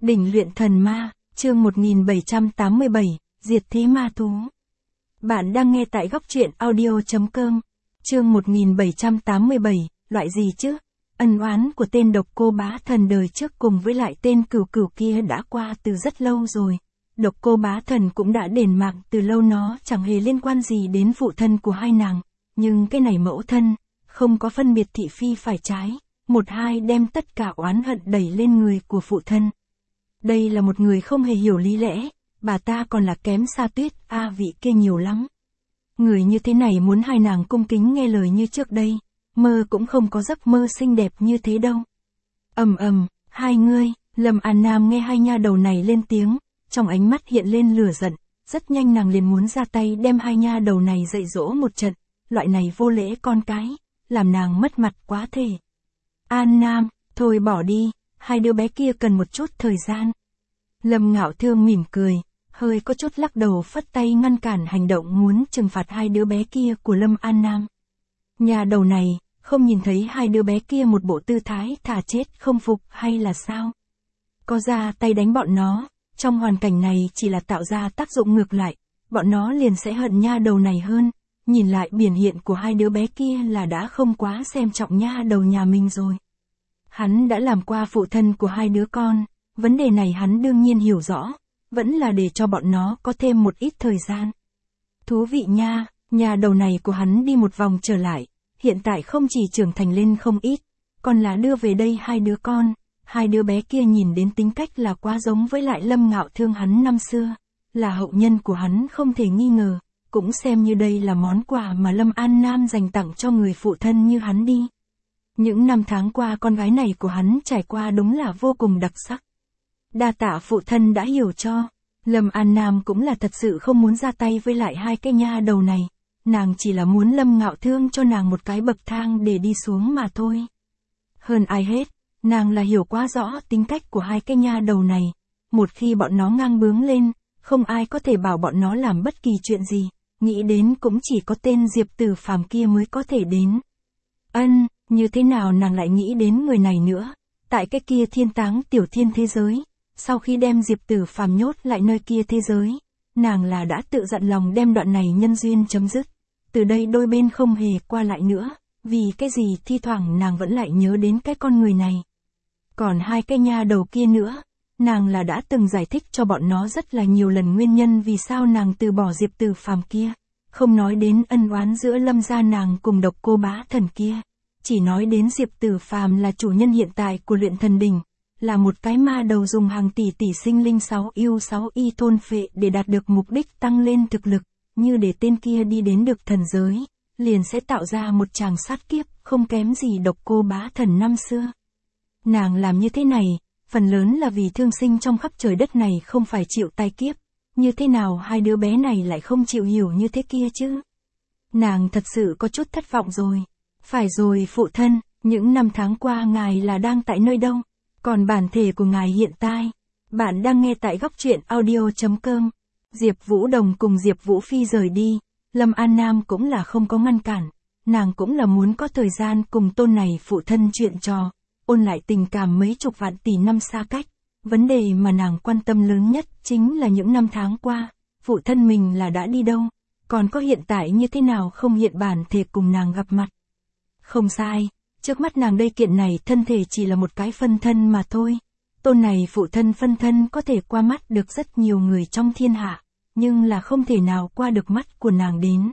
Đỉnh luyện thần ma, chương 1787, diệt thế ma thú. Bạn đang nghe tại góc truyện audio.com. Chương 1787, loại gì chứ? Ân oán của tên độc cô bá thần đời trước cùng với lại tên cửu cửu kia đã qua từ rất lâu rồi. Độc cô bá thần cũng đã đền mạng từ lâu, nó chẳng hề liên quan gì đến phụ thân của hai nàng. Nhưng cái này mẫu thân, không có phân biệt thị phi phải trái, một hai đem tất cả oán hận đẩy lên người của phụ thân. Đây là một người không hề hiểu lý lẽ, bà ta còn là kém xa Tuyết A vị kia nhiều lắm. Người như thế này muốn hai nàng cung kính nghe lời như trước đây, mơ cũng không có giấc mơ xinh đẹp như thế đâu. Hai ngươi, Lâm An Nam nghe hai nha đầu này lên tiếng, trong ánh mắt hiện lên lửa giận, rất nhanh nàng liền muốn ra tay đem hai nha đầu này dạy dỗ một trận, loại này vô lễ con cái, làm nàng mất mặt quá thể. An Nam, thôi bỏ đi, hai đứa bé kia cần một chút thời gian. Lâm Ngạo Thương mỉm cười, hơi có chút lắc đầu phất tay ngăn cản hành động muốn trừng phạt hai đứa bé kia của Lâm An Nam. Nhà đầu này, không nhìn thấy hai đứa bé kia một bộ tư thái thà chết không phục hay là sao? Có ra tay đánh bọn nó, trong hoàn cảnh này chỉ là tạo ra tác dụng ngược lại, bọn nó liền sẽ hận nha đầu này hơn. Nhìn lại biểu hiện của hai đứa bé kia là đã không quá xem trọng nha đầu nhà mình rồi. Hắn đã làm qua phụ thân của hai đứa con, vấn đề này hắn đương nhiên hiểu rõ, vẫn là để cho bọn nó có thêm một ít thời gian. Thú vị nha, nhà đầu này của hắn đi một vòng trở lại, hiện tại không chỉ trưởng thành lên không ít, còn là đưa về đây hai đứa con, hai đứa bé kia nhìn đến tính cách là quá giống với lại Lâm Ngạo Thương hắn năm xưa, là hậu nhân của hắn không thể nghi ngờ, cũng xem như đây là món quà mà Lâm An Nam dành tặng cho người phụ thân như hắn đi. Những năm tháng qua con gái này của hắn trải qua đúng là vô cùng đặc sắc. Đa tạ phụ thân đã hiểu cho, Lâm An Nam cũng là thật sự không muốn ra tay với lại hai cái nha đầu này, nàng chỉ là muốn Lâm Ngạo Thương cho nàng một cái bậc thang để đi xuống mà thôi. Hơn ai hết, nàng là hiểu quá rõ tính cách của hai cái nha đầu này, một khi bọn nó ngang bướng lên, không ai có thể bảo bọn nó làm bất kỳ chuyện gì, nghĩ đến cũng chỉ có tên Diệp Tử Phàm kia mới có thể đến. Như thế nào nàng lại nghĩ đến người này nữa, tại cái kia thiên táng tiểu thiên thế giới, sau khi đem Diệp Tử Phàm nhốt lại nơi kia thế giới, nàng là đã tự dặn lòng đem đoạn này nhân duyên chấm dứt, từ đây đôi bên không hề qua lại nữa, vì cái gì thi thoảng nàng vẫn lại nhớ đến cái con người này. Còn hai cái nha đầu kia nữa, nàng là đã từng giải thích cho bọn nó rất là nhiều lần nguyên nhân vì sao nàng từ bỏ Diệp Tử Phàm kia, không nói đến ân oán giữa Lâm gia nàng cùng độc cô bá thần kia. Chỉ nói đến Diệp Tử Phàm là chủ nhân hiện tại của luyện thần đỉnh, là một cái ma đầu dùng hàng tỷ tỷ sinh linh 6 yêu 6 y thôn phệ để đạt được mục đích tăng lên thực lực, như để tên kia đi đến được thần giới, liền sẽ tạo ra một tràng sát kiếp không kém gì độc cô bá thần năm xưa. Nàng làm như thế này, phần lớn là vì thương sinh trong khắp trời đất này không phải chịu tai kiếp, như thế nào hai đứa bé này lại không chịu hiểu như thế kia chứ? Nàng thật sự có chút thất vọng rồi. Phải rồi phụ thân, những năm tháng qua ngài là đang tại nơi đâu? Còn bản thể của ngài hiện tại, bạn đang nghe tại góc truyện audio.com. Diệp Vũ Đồng cùng Diệp Vũ Phi rời đi, Lâm An Nam cũng là không có ngăn cản, nàng cũng là muốn có thời gian cùng tôn này phụ thân chuyện trò, ôn lại tình cảm mấy chục vạn tỷ năm xa cách. Vấn đề mà nàng quan tâm lớn nhất chính là những năm tháng qua, phụ thân mình là đã đi đâu, còn có hiện tại như thế nào không hiện bản thể cùng nàng gặp mặt. Không sai, trước mắt nàng đây kiện này thân thể chỉ là một cái phân thân mà thôi. Tôn này phụ thân phân thân có thể qua mắt được rất nhiều người trong thiên hạ, nhưng là không thể nào qua được mắt của nàng đến.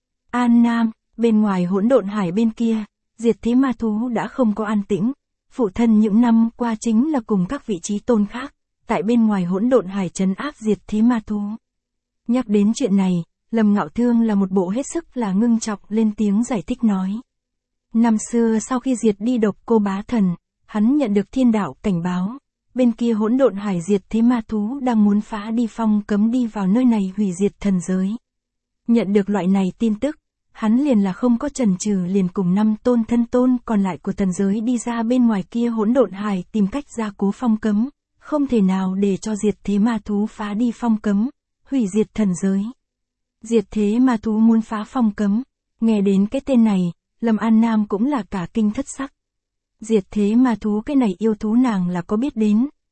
An Nam, bên ngoài hỗn độn hải bên kia, diệt thế ma thú đã không có an tĩnh. Phụ thân những năm qua chính là cùng các vị trí tôn khác, tại bên ngoài hỗn độn hải trấn áp diệt thế ma thú. Nhắc đến chuyện này, Lâm Ngạo Thương là một bộ hết sức là ngưng trọng lên tiếng giải thích nói. Năm xưa sau khi diệt đi độc cô bá thần, hắn nhận được thiên đạo cảnh báo, bên kia hỗn độn hải diệt thế ma thú đang muốn phá đi phong cấm đi vào nơi này hủy diệt thần giới. Nhận được loại này tin tức, hắn liền là không có chần chừ liền cùng 5 tôn thân tôn còn lại của thần giới đi ra bên ngoài kia hỗn độn hải tìm cách gia cố phong cấm, không thể nào để cho diệt thế ma thú phá đi phong cấm, hủy diệt thần giới. Diệt thế ma thú muốn phá phong cấm, nghe đến cái tên này, Lâm An Nam cũng là cả kinh thất sắc. Diệt thế ma thú cái này yêu thú nàng là có biết đến,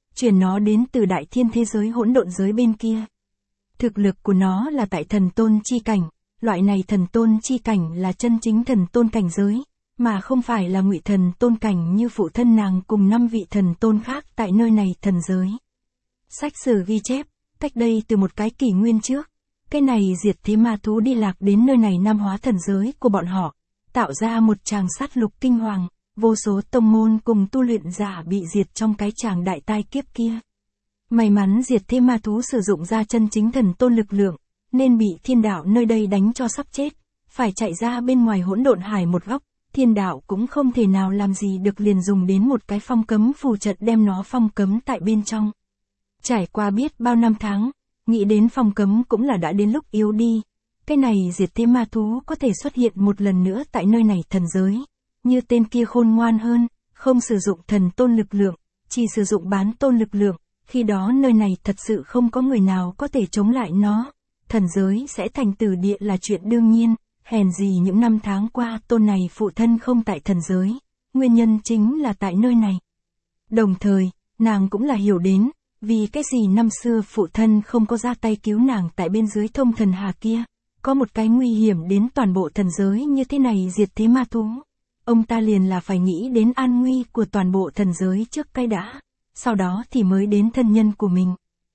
truyền nó đến từ đại thiên thế giới hỗn độn giới bên kia. Thực lực của nó là tại thần tôn chi cảnh, loại này thần tôn chi cảnh là chân chính thần tôn cảnh giới, mà không phải là ngụy thần tôn cảnh như phụ thân nàng cùng 5 vị thần tôn khác tại nơi này thần giới. Sách sử ghi chép, cách đây từ một cái kỷ nguyên trước, cái này diệt thế ma thú đi lạc đến nơi này nam hóa thần giới của bọn họ, tạo ra một tràng sát lục kinh hoàng, vô số tông môn cùng tu luyện giả bị diệt trong cái tràng đại tai kiếp kia. May mắn diệt thế ma thú sử dụng ra chân chính thần tôn lực lượng, nên bị thiên đạo nơi đây đánh cho sắp chết, phải chạy ra bên ngoài hỗn độn hải một góc, thiên đạo cũng không thể nào làm gì được, liền dùng đến một cái phong cấm phù trận đem nó phong cấm tại bên trong. Trải qua biết bao năm tháng, nghĩ đến phong cấm cũng là đã đến lúc yếu đi. Cái này diệt thế ma thú có thể xuất hiện một lần nữa tại nơi này thần giới. Như tên kia khôn ngoan hơn, không sử dụng thần tôn lực lượng, chỉ sử dụng bán tôn lực lượng. Khi đó nơi này thật sự không có người nào có thể chống lại nó. Thần giới sẽ thành tử địa là chuyện đương nhiên. Hèn gì những năm tháng qua tôn này phụ thân không tại thần giới. Nguyên nhân chính là tại nơi này. Đồng thời, nàng cũng là hiểu đến, vì cái gì năm xưa phụ thân không có ra tay cứu nàng tại bên dưới thông thần hà kia. Có một cái nguy hiểm đến toàn bộ thần giới như thế này diệt thế ma thú. Ông ta liền là phải nghĩ đến an nguy của toàn bộ thần giới trước cái đã. Sau đó thì mới đến thân nhân của mình.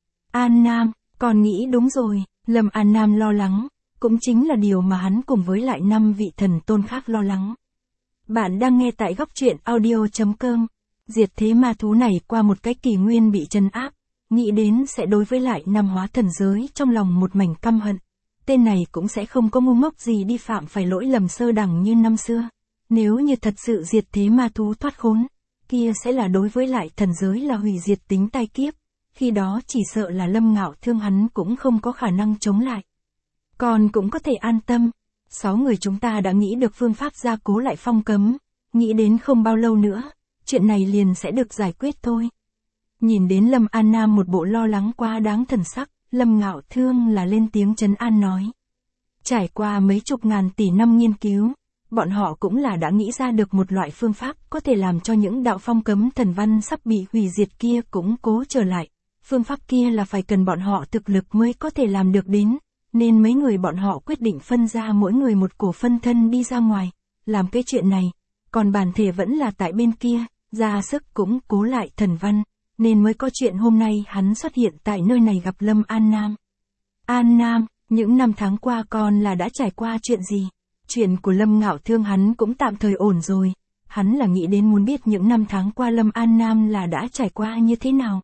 An Nam, còn nghĩ đúng rồi, Lâm An Nam lo lắng, cũng chính là điều mà hắn cùng với lại 5 vị thần tôn khác lo lắng. Bạn đang nghe tại góc truyện audio.com. Diệt thế ma thú này qua một cái kỷ nguyên bị trấn áp, nghĩ đến sẽ đối với lại năm hóa thần giới trong lòng một mảnh căm hận. Tên này cũng sẽ không có ngu ngốc gì đi phạm phải lỗi lầm sơ đẳng như năm xưa. Nếu như thật sự diệt thế ma thú thoát khốn, kia sẽ là đối với lại thần giới là hủy diệt tính tai kiếp. Khi đó chỉ sợ là Lâm Ngạo Thương hắn cũng không có khả năng chống lại. Còn cũng có thể an tâm. 6 người chúng ta đã nghĩ được phương pháp gia cố lại phong cấm. Nghĩ đến không bao lâu nữa, chuyện này liền sẽ được giải quyết thôi. Nhìn đến Lâm An Nam một bộ lo lắng quá đáng thần sắc, Lâm Ngạo Thương là lên tiếng trấn an nói. Trải qua mấy chục ngàn tỷ năm nghiên cứu, bọn họ cũng là đã nghĩ ra được một loại phương pháp có thể làm cho những đạo phong cấm thần văn sắp bị hủy diệt kia cũng cố trở lại. Phương pháp kia là phải cần bọn họ thực lực mới có thể làm được đến, nên mấy người bọn họ quyết định phân ra mỗi người một cổ phân thân đi ra ngoài, làm cái chuyện này, còn bản thể vẫn là tại bên kia, ra sức cũng cố lại thần văn, nên mới có chuyện hôm nay hắn xuất hiện tại nơi này gặp Lâm An Nam. An Nam, những năm tháng qua con là đã trải qua chuyện gì? Chuyện của Lâm Ngạo Thương hắn cũng tạm thời ổn rồi, hắn là nghĩ đến muốn biết những năm tháng qua Lâm An Nam là đã trải qua như thế nào.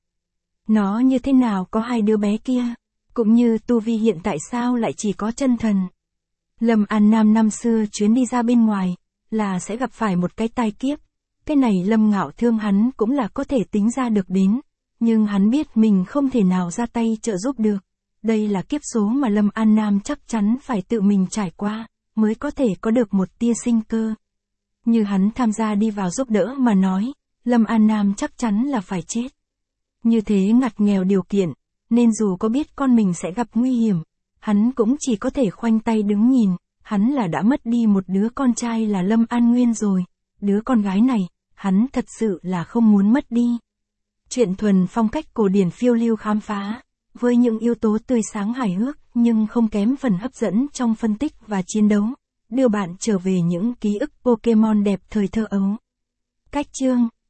Nó như thế nào có 2 đứa bé kia, cũng như tu vi hiện tại sao lại chỉ có chân thần. Lâm An Nam năm xưa chuyến đi ra bên ngoài, là sẽ gặp phải một cái tai kiếp. Cái này Lâm Ngạo Thương hắn cũng là có thể tính ra được đến, nhưng hắn biết mình không thể nào ra tay trợ giúp được. Đây là kiếp số mà Lâm An Nam chắc chắn phải tự mình trải qua, mới có thể có được một tia sinh cơ. Như hắn tham gia đi vào giúp đỡ mà nói, Lâm An Nam chắc chắn là phải chết. Như thế ngặt nghèo điều kiện, nên dù có biết con mình sẽ gặp nguy hiểm, hắn cũng chỉ có thể khoanh tay đứng nhìn, hắn là đã mất đi một đứa con trai là Lâm An Nguyên rồi, đứa con gái này, hắn thật sự là không muốn mất đi. Chuyện thuần phong cách cổ điển phiêu lưu khám phá, với những yếu tố tươi sáng hài hước nhưng không kém phần hấp dẫn trong phân tích và chiến đấu, đưa bạn trở về những ký ức Pokemon đẹp thời thơ ấu. Cách chương